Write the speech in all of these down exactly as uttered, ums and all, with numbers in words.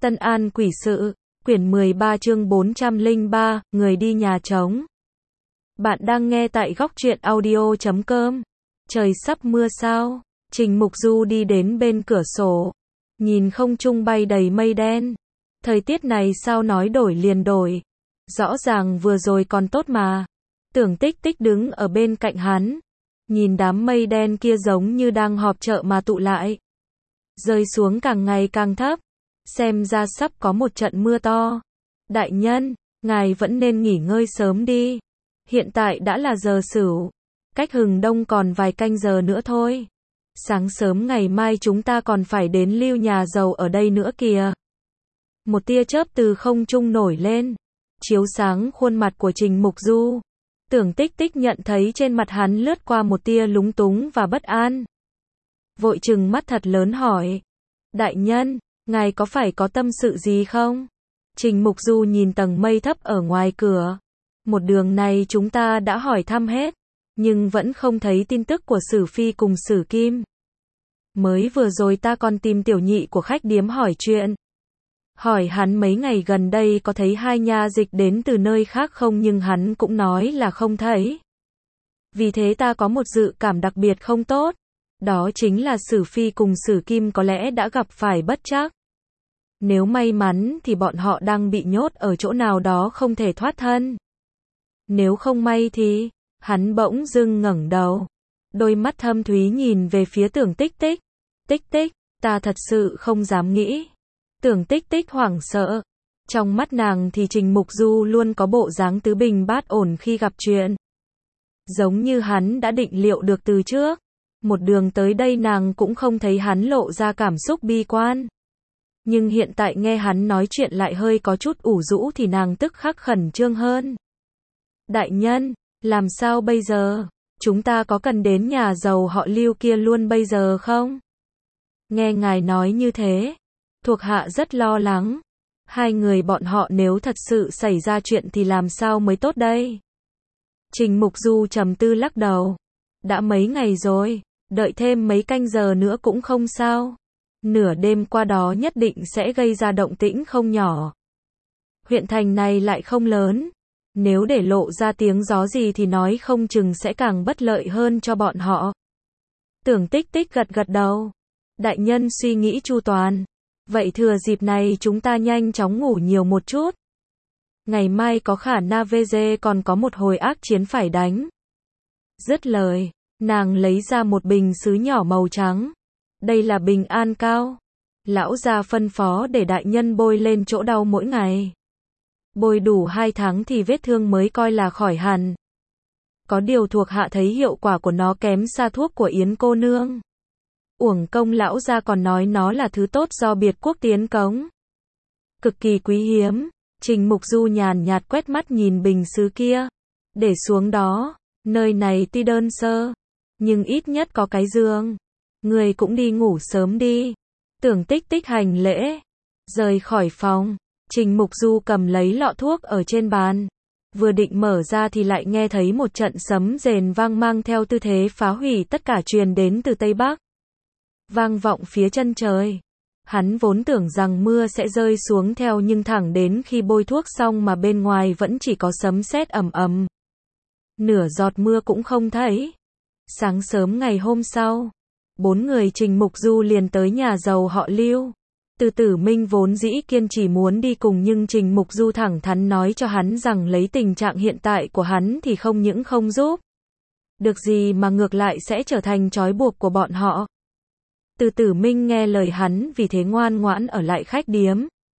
Tân An Quỷ Sự, quyển mười ba chương bốn trăm lẻ ba, người đi nhà trống. Bạn đang nghe tại góc truyện audio chấm com. Trời sắp mưa sao? Trình Mục Du đi đến bên cửa sổ, nhìn không trung bay đầy mây đen. Thời tiết này sao nói đổi liền đổi. Rõ ràng vừa rồi còn tốt mà. Tưởng Tích Tích đứng ở bên cạnh hắn, nhìn đám mây đen kia giống như đang họp chợ mà tụ lại, rơi xuống càng ngày càng thấp. Xem ra sắp có một trận mưa to. Đại nhân, ngài vẫn nên nghỉ ngơi sớm đi. Hiện tại đã là giờ sửu, cách hừng đông còn vài canh giờ nữa thôi. Sáng sớm ngày mai chúng ta còn phải đến lưu nhà giàu ở đây nữa kìa. Một tia chớp từ không trung nổi lên, chiếu sáng khuôn mặt của Trình Mục Du. Tưởng Tích Tích nhận thấy trên mặt hắn lướt qua một tia lúng túng và bất an. Vội trừng mắt thật lớn hỏi: Đại nhân, ngài có phải có tâm sự gì không? Trình Mục Du nhìn tầng mây thấp ở ngoài cửa. Một đường này chúng ta đã hỏi thăm hết, nhưng vẫn không thấy tin tức của Sử Phi cùng Sử Kim. Mới vừa rồi ta còn tìm tiểu nhị của khách điếm hỏi chuyện. Hỏi hắn mấy ngày gần đây có thấy hai nha dịch đến từ nơi khác không, nhưng hắn cũng nói là không thấy. Vì thế ta có một dự cảm đặc biệt không tốt. Đó chính là Sử Phi cùng Sử Kim có lẽ đã gặp phải bất trắc. Nếu may mắn thì bọn họ đang bị nhốt ở chỗ nào đó không thể thoát thân. Nếu không may thì... Hắn bỗng dưng ngẩng đầu, đôi mắt thâm thúy nhìn về phía Tưởng Tích Tích. Tích Tích, ta thật sự không dám nghĩ. Tưởng Tích Tích hoảng sợ. Trong mắt nàng thì Trình Mục Du luôn có bộ dáng tứ bình bát ổn khi gặp chuyện. Giống như hắn đã định liệu được từ trước. Một đường tới đây nàng cũng không thấy hắn lộ ra cảm xúc bi quan. Nhưng hiện tại nghe hắn nói chuyện lại hơi có chút ủ rũ thì nàng tức khắc khẩn trương hơn. Đại nhân, làm sao bây giờ? Chúng ta có cần đến nhà giàu họ Lưu kia luôn bây giờ không? Nghe ngài nói như thế, thuộc hạ rất lo lắng. Hai người bọn họ nếu thật sự xảy ra chuyện thì làm sao mới tốt đây? Trình Mục Du trầm tư lắc đầu. Đã mấy ngày rồi, đợi thêm mấy canh giờ nữa cũng không sao. Nửa đêm qua đó nhất định sẽ gây ra động tĩnh không nhỏ. Huyện thành này lại không lớn. Nếu để lộ ra tiếng gió gì thì nói không chừng sẽ càng bất lợi hơn cho bọn họ. Tưởng Tích Tích gật gật đầu. Đại nhân suy nghĩ chu toàn. Vậy thừa dịp này chúng ta nhanh chóng ngủ nhiều một chút. Ngày mai có khả Na vê giê còn có một hồi ác chiến phải đánh. Dứt lời, nàng lấy ra một bình sứ nhỏ màu trắng. Đây là bình an cao. Lão gia phân phó để đại nhân bôi lên chỗ đau mỗi ngày. Bôi đủ hai tháng thì vết thương mới coi là khỏi hẳn. Có điều thuộc hạ thấy hiệu quả của nó kém xa thuốc của Yến cô nương. Uổng công lão gia còn nói nó là thứ tốt do biệt quốc tiến cống. Cực kỳ quý hiếm. Trình Mục Du nhàn nhạt quét mắt nhìn bình sứ kia. Để xuống đó, nơi này tuy đơn sơ, nhưng ít nhất có cái giường. Người cũng đi ngủ sớm đi. Tưởng Tích Tích hành lễ, rời khỏi phòng. Trình Mục Du cầm lấy lọ thuốc ở trên bàn, vừa định mở ra thì lại nghe thấy một trận sấm rền vang mang theo tư thế phá hủy tất cả truyền đến từ Tây Bắc. Vang vọng phía chân trời. Hắn vốn tưởng rằng mưa sẽ rơi xuống theo nhưng thẳng đến khi bôi thuốc xong mà bên ngoài vẫn chỉ có sấm sét ầm ầm. Nửa giọt mưa cũng không thấy. Sáng sớm ngày hôm sau, bốn người Trình Mục Du liền tới nhà giàu họ Lưu. Từ Tử Minh vốn dĩ kiên trì muốn đi cùng nhưng Trình Mục Du thẳng thắn nói cho hắn rằng lấy tình trạng hiện tại của hắn thì không những không giúp được gì mà ngược lại sẽ trở thành trói buộc của bọn họ. Từ Tử Minh nghe lời hắn vì thế ngoan ngoãn ở lại khách điếm.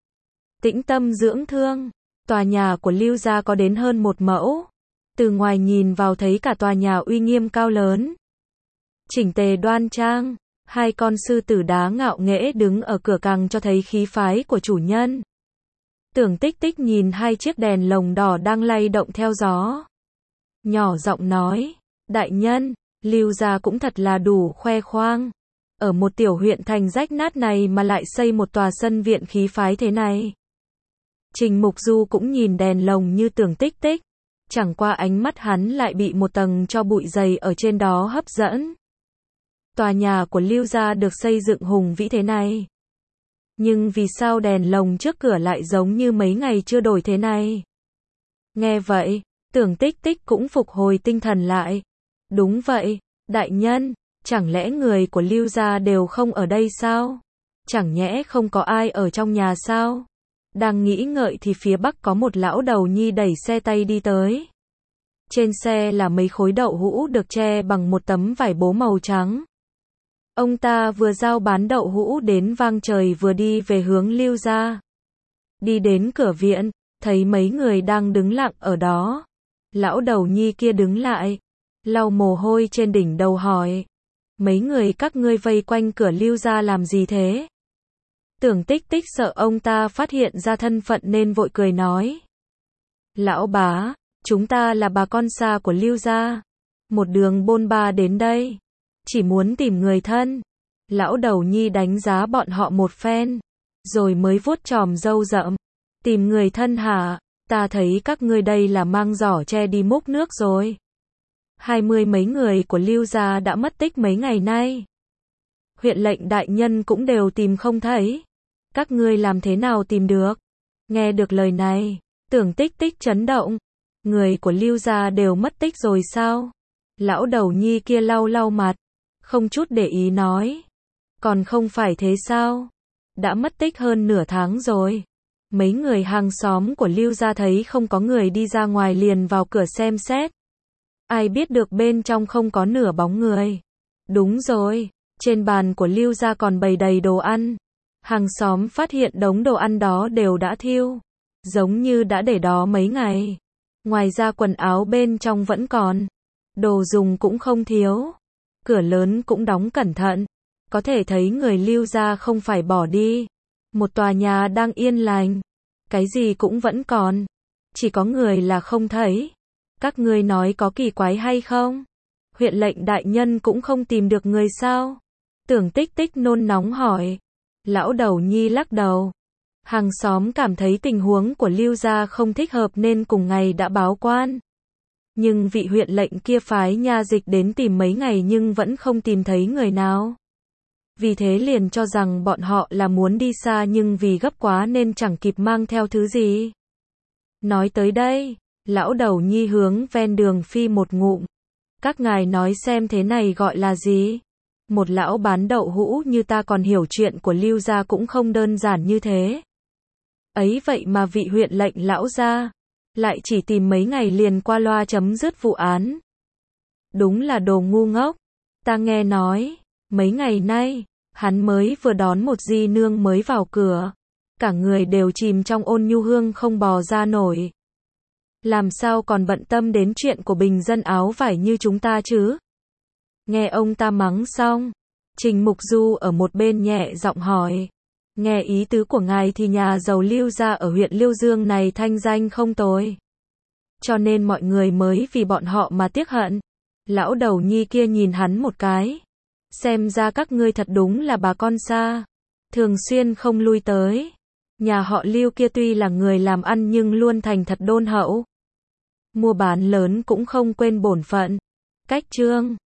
Tĩnh tâm dưỡng thương. Tòa nhà của Lưu gia có đến hơn một mẫu. Từ ngoài nhìn vào thấy cả tòa nhà uy nghiêm cao lớn, chỉnh tề đoan trang. Hai con sư tử đá ngạo nghễ đứng ở cửa càng cho thấy khí phái của chủ nhân. Tưởng Tích Tích nhìn hai chiếc đèn lồng đỏ đang lay động theo gió, nhỏ giọng nói: Đại nhân, Lưu gia cũng thật là đủ khoe khoang. Ở một tiểu huyện thành rách nát này mà lại xây một tòa sân viện khí phái thế này. Trình Mục Du cũng nhìn đèn lồng như Tưởng Tích Tích. Chẳng qua ánh mắt hắn lại bị một tầng tro bụi dày ở trên đó hấp dẫn. Tòa nhà của Lưu gia được xây dựng hùng vĩ thế này, Nhưng vì sao đèn lồng trước cửa lại giống như mấy ngày chưa đổi thế này? Nghe vậy, Tưởng Tích Tích cũng phục hồi tinh thần lại. Đúng vậy, đại nhân, chẳng lẽ người của Lưu gia đều không ở đây sao? Chẳng nhẽ không có ai ở trong nhà sao? Đang nghĩ ngợi thì phía bắc có một lão đầu nhi đẩy xe tay đi tới. Trên xe là mấy khối đậu hũ được che bằng một tấm vải bố màu trắng. Ông ta vừa giao bán đậu hũ đến vang trời vừa đi về hướng Lưu gia. Đi đến cửa viện, thấy mấy người đang đứng lặng ở đó. Lão đầu nhi kia đứng lại, lau mồ hôi trên đỉnh đầu hỏi. Mấy người các ngươi vây quanh cửa Lưu gia làm gì thế? Tưởng Tích Tích sợ ông ta phát hiện ra thân phận nên vội cười nói. Lão bá, chúng ta là bà con xa của Lưu gia. Một đường bôn ba đến đây. Chỉ muốn tìm người thân. Lão đầu nhi đánh giá bọn họ một phen. Rồi mới vuốt chòm râu rậm. Tìm người thân hả? Ta thấy các ngươi đây là mang giỏ che đi múc nước rồi. Hai mươi mấy người của Lưu gia đã mất tích mấy ngày nay. Huyện lệnh đại nhân cũng đều tìm không thấy. Các ngươi làm thế nào tìm được? Nghe được lời này, Tưởng Tích Tích chấn động. Người của Lưu gia đều mất tích rồi sao? Lão đầu nhi kia lau lau mặt, không chút để ý nói. Còn không phải thế sao? Đã mất tích hơn nửa tháng rồi. Mấy người hàng xóm của Lưu gia thấy không có người đi ra ngoài liền vào cửa xem xét. Ai biết được bên trong không có nửa bóng người. Đúng rồi, trên bàn của Lưu gia còn bày đầy đồ ăn. Hàng xóm phát hiện đống đồ ăn đó đều đã thiêu, giống như đã để đó mấy ngày. Ngoài ra quần áo bên trong vẫn còn, đồ dùng cũng không thiếu. Cửa lớn cũng đóng cẩn thận, có thể thấy người Lưu gia không phải bỏ đi. Một tòa nhà đang yên lành, cái gì cũng vẫn còn, chỉ có người là không thấy. Các ngươi nói có kỳ quái hay không? Huyện lệnh đại nhân cũng không tìm được người sao? Tưởng Tích Tích nôn nóng hỏi. Lão đầu nhi lắc đầu. Hàng xóm cảm thấy tình huống của Lưu gia không thích hợp nên cùng ngày đã báo quan. Nhưng vị huyện lệnh kia phái nha dịch đến tìm mấy ngày nhưng vẫn không tìm thấy người nào. Vì thế liền cho rằng bọn họ là muốn đi xa nhưng vì gấp quá nên chẳng kịp mang theo thứ gì. Nói tới đây, lão đầu nhi hướng ven đường phi một ngụm. Các ngài nói xem thế này gọi là gì? Một lão bán đậu hũ như ta còn hiểu chuyện của Lưu gia cũng không đơn giản như thế. Ấy vậy mà vị huyện lệnh lão gia lại chỉ tìm mấy ngày liền qua loa chấm dứt vụ án. Đúng là đồ ngu ngốc. Ta nghe nói, mấy ngày nay, hắn mới vừa đón một di nương mới vào cửa. Cả người đều chìm trong ôn nhu hương không bò ra nổi. Làm sao còn bận tâm đến chuyện của bình dân áo vải như chúng ta chứ? Nghe ông ta mắng xong, Trình Mục Du ở một bên nhẹ giọng hỏi. Nghe ý tứ của ngài thì nhà giàu Lưu gia ở huyện Liêu Dương này thanh danh không tồi. Cho nên mọi người mới vì bọn họ mà tiếc hận. Lão đầu nhi kia nhìn hắn một cái. Xem ra các ngươi thật đúng là bà con xa. Thường xuyên không lui tới. Nhà họ Lưu kia tuy là người làm ăn nhưng luôn thành thật đôn hậu. Mua bán lớn cũng không quên bổn phận. Cách chương